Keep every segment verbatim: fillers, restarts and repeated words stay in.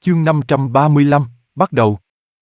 Chương năm trăm ba mươi lăm, bắt đầu.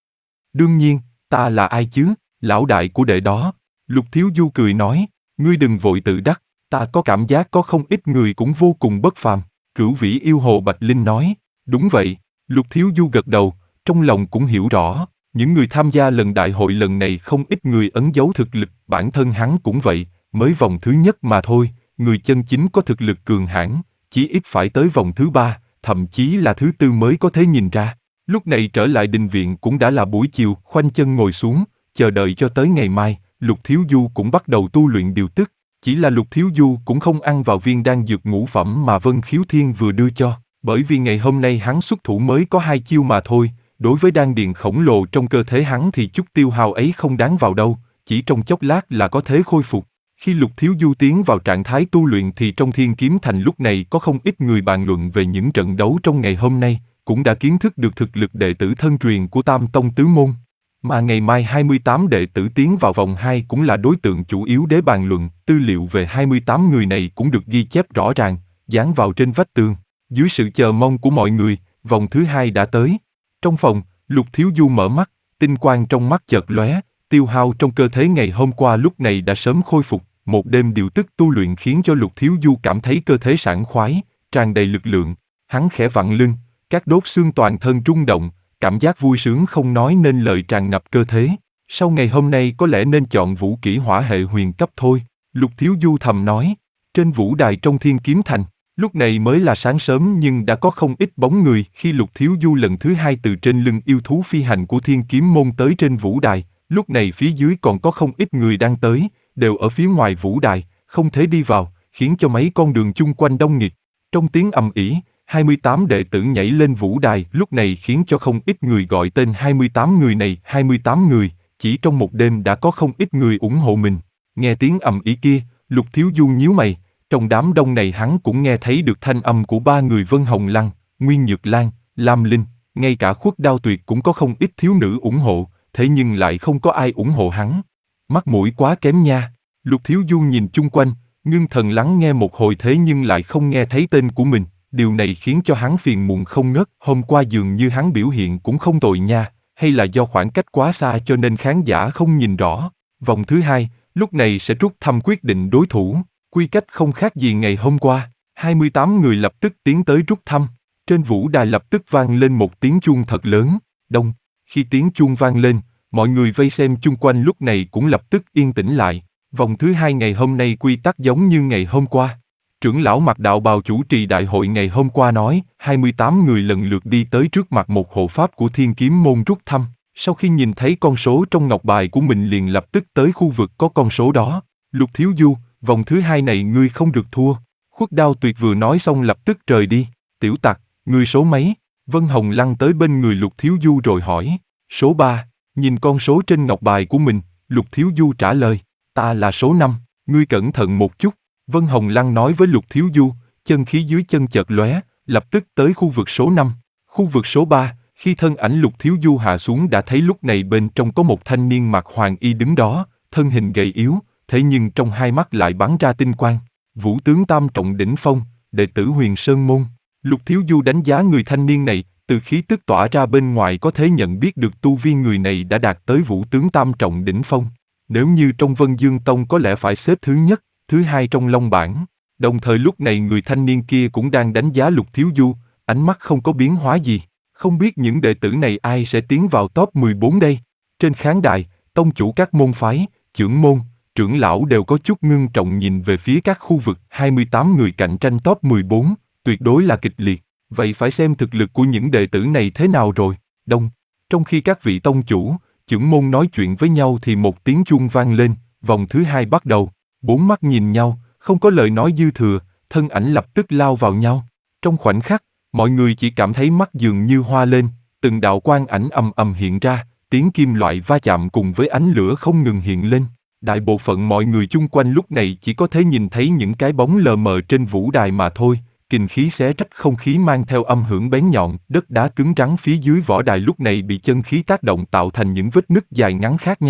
Đương nhiên, ta là ai chứ, lão đại của đệ đó. Lục Thiếu Du cười nói, ngươi đừng vội tự đắc, ta có cảm giác có không ít người cũng vô cùng bất phàm. Cửu Vĩ Yêu Hồ Bạch Linh nói, đúng vậy. Lục Thiếu Du gật đầu, trong lòng cũng hiểu rõ, những người tham gia lần đại hội lần này không ít người ẩn giấu thực lực, bản thân hắn cũng vậy, mới vòng thứ nhất mà thôi, người chân chính có thực lực cường hãn, chí ít phải tới vòng thứ ba, thậm chí là thứ tư mới có thể nhìn ra. Lúc này trở lại đình viện cũng đã là buổi chiều, khoanh chân ngồi xuống, chờ đợi cho tới ngày mai, Lục Thiếu Du cũng bắt đầu tu luyện điều tức. Chỉ là Lục Thiếu Du cũng không ăn vào viên đan dược ngũ phẩm mà Vân Khiếu Thiên vừa đưa cho, bởi vì ngày hôm nay hắn xuất thủ mới có hai chiêu mà thôi, đối với đan điền khổng lồ trong cơ thể hắn thì chút tiêu hao ấy không đáng vào đâu, chỉ trong chốc lát là có thể khôi phục. Khi Lục Thiếu Du tiến vào trạng thái tu luyện thì trong Thiên Kiếm Thành lúc này có không ít người bàn luận về những trận đấu trong ngày hôm nay, cũng đã kiến thức được thực lực đệ tử thân truyền của Tam Tông Tứ Môn. Mà ngày mai hai mươi tám đệ tử tiến vào vòng hai cũng là đối tượng chủ yếu để bàn luận, tư liệu về hai mươi tám người này cũng được ghi chép rõ ràng, dán vào trên vách tường. Dưới sự chờ mong của mọi người, vòng thứ hai đã tới. Trong phòng, Lục Thiếu Du mở mắt, tinh quang trong mắt chợt lóe, tiêu hao trong cơ thể ngày hôm qua lúc này đã sớm khôi phục. Một đêm điều tức tu luyện khiến cho Lục Thiếu Du cảm thấy cơ thể sảng khoái, tràn đầy lực lượng. Hắn khẽ vặn lưng, các đốt xương toàn thân rung động, cảm giác vui sướng không nói nên lời tràn ngập cơ thể. Sau ngày hôm nay có lẽ nên chọn vũ kỹ hỏa hệ huyền cấp thôi, Lục Thiếu Du thầm nói. Trên vũ đài trong Thiên Kiếm Thành, lúc này mới là sáng sớm nhưng đã có không ít bóng người khi Lục Thiếu Du lần thứ hai từ trên lưng yêu thú phi hành của Thiên Kiếm Môn tới trên vũ đài. Lúc này phía dưới còn có không ít người đang tới, đều ở phía ngoài vũ đài, không thể đi vào, khiến cho mấy con đường chung quanh đông nghịt. Trong tiếng ầm ĩ, hai mươi tám đệ tử nhảy lên vũ đài lúc này khiến cho không ít người gọi tên hai mươi tám người này, hai mươi tám người, chỉ trong một đêm đã có không ít người ủng hộ mình. Nghe tiếng ầm ĩ kia, Lục Thiếu Du nhíu mày, trong đám đông này hắn cũng nghe thấy được thanh âm của ba người Vân Hồng Lăng, Nguyên Nhược Lan, Lam Linh, ngay cả Khuất Đao Tuyệt cũng có không ít thiếu nữ ủng hộ, thế nhưng lại không có ai ủng hộ hắn. Mắt mũi quá kém nha. Lục Thiếu Du nhìn chung quanh, ngưng thần lắng nghe một hồi thế nhưng lại không nghe thấy tên của mình, điều này khiến cho hắn phiền muộn không ngớt. Hôm qua dường như hắn biểu hiện cũng không tồi nha, hay là do khoảng cách quá xa cho nên khán giả không nhìn rõ. Vòng thứ hai, lúc này sẽ rút thăm quyết định đối thủ, quy cách không khác gì ngày hôm qua. hai mươi tám người lập tức tiến tới rút thăm, trên vũ đài lập tức vang lên một tiếng chuông thật lớn, đông. Khi tiếng chuông vang lên, mọi người vây xem chung quanh lúc này cũng lập tức yên tĩnh lại. Vòng thứ hai ngày hôm nay quy tắc giống như ngày hôm qua. Trưởng lão mặc đạo bào chủ trì đại hội ngày hôm qua nói, hai mươi tám người lần lượt đi tới trước mặt một hộ pháp của Thiên Kiếm Môn rút thăm. Sau khi nhìn thấy con số trong ngọc bài của mình liền lập tức tới khu vực có con số đó. Lục Thiếu Du, vòng thứ hai này ngươi không được thua. Khuất Đao Tuyệt vừa nói xong lập tức rời đi. Tiểu tặc, ngươi số mấy? Vân Hồng Lăng tới bên người Lục Thiếu Du rồi hỏi. Số ba. Nhìn con số trên ngọc bài của mình, Lục Thiếu Du trả lời. Ta là số năm, ngươi cẩn thận một chút. Vân Hồng Lăng nói với Lục Thiếu Du, chân khí dưới chân chợt lóe, lập tức tới khu vực số năm. Khu vực số ba, khi thân ảnh Lục Thiếu Du hạ xuống đã thấy lúc này bên trong có một thanh niên mặc hoàng y đứng đó, thân hình gầy yếu, thế nhưng trong hai mắt lại bắn ra tinh quang. Vũ tướng tam trọng đỉnh phong, đệ tử Huyền Sơn Môn. Lục Thiếu Du đánh giá người thanh niên này, từ khí tức tỏa ra bên ngoài có thể nhận biết được tu vi người này đã đạt tới vũ tướng tam trọng đỉnh phong. Nếu như trong Vân Dương Tông có lẽ phải xếp thứ nhất, thứ hai trong Long bảng. Đồng thời lúc này người thanh niên kia cũng đang đánh giá Lục Thiếu Du, ánh mắt không có biến hóa gì. Không biết những đệ tử này ai sẽ tiến vào top mười bốn đây? Trên khán đài, tông chủ các môn phái, trưởng môn, trưởng lão đều có chút ngưng trọng nhìn về phía các khu vực hai mươi tám người cạnh tranh top mười bốn, tuyệt đối là kịch liệt. Vậy phải xem thực lực của những đệ tử này thế nào rồi. Đông. Trong khi các vị tông chủ, trưởng môn nói chuyện với nhau thì một tiếng chuông vang lên, vòng thứ hai bắt đầu. Bốn mắt nhìn nhau, không có lời nói dư thừa, thân ảnh lập tức lao vào nhau. Trong khoảnh khắc, mọi người chỉ cảm thấy mắt dường như hoa lên, từng đạo quang ảnh ầm ầm hiện ra, tiếng kim loại va chạm cùng với ánh lửa không ngừng hiện lên. Đại bộ phận mọi người chung quanh lúc này chỉ có thể nhìn thấy những cái bóng lờ mờ trên vũ đài mà thôi. Kình khí xé rách không khí mang theo âm hưởng bén nhọn, đất đá cứng rắn phía dưới võ đài lúc này bị chân khí tác động tạo thành những vết nứt dài ngắn khác nhau.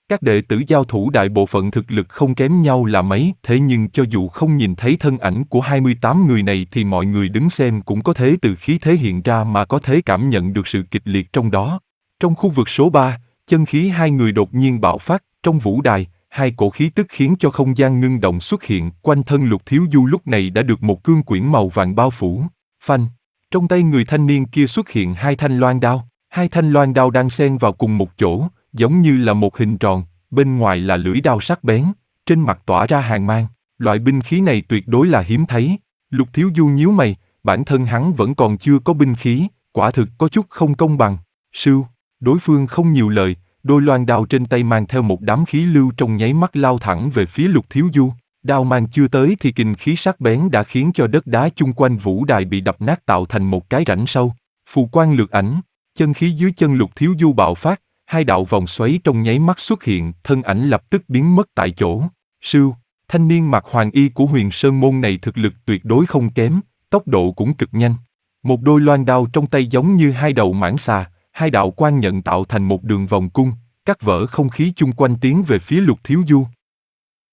Các đệ tử giao thủ đại bộ phận thực lực không kém nhau là mấy, thế nhưng cho dù không nhìn thấy thân ảnh của hai mươi tám người này thì mọi người đứng xem cũng có thể từ khí thế hiện ra mà có thể cảm nhận được sự kịch liệt trong đó. Trong khu vực số ba, chân khí hai người đột nhiên bạo phát, trong vũ đài, hai cổ khí tức khiến cho không gian ngưng động xuất hiện, quanh thân Lục Thiếu Du lúc này đã được một cương quyển màu vàng bao phủ. Phanh, trong tay người thanh niên kia xuất hiện hai thanh loan đao, hai thanh loan đao đang xen vào cùng một chỗ, giống như là một hình tròn, bên ngoài là lưỡi đao sắc bén, trên mặt tỏa ra hàn mang. Loại binh khí này tuyệt đối là hiếm thấy. Lục Thiếu Du nhíu mày, bản thân hắn vẫn còn chưa có binh khí, quả thực có chút không công bằng. Sưu, đối phương không nhiều lời, đôi loan đao trên tay mang theo một đám khí lưu trong nháy mắt lao thẳng về phía Lục Thiếu Du. Đao mang chưa tới thì kình khí sắc bén đã khiến cho đất đá chung quanh vũ đài bị đập nát tạo thành một cái rãnh sâu. Phù quang lược ảnh, chân khí dưới chân Lục Thiếu Du bạo phát, hai đạo vòng xoáy trong nháy mắt xuất hiện, thân ảnh lập tức biến mất tại chỗ. Sưu, thanh niên mặc hoàng y của Huyền Sơn môn này thực lực tuyệt đối không kém, tốc độ cũng cực nhanh. Một đôi loan đao trong tay giống như hai đầu mãng xà, hai đạo quang nhận tạo thành một đường vòng cung, cắt vỡ không khí chung quanh tiến về phía Lục Thiếu Du.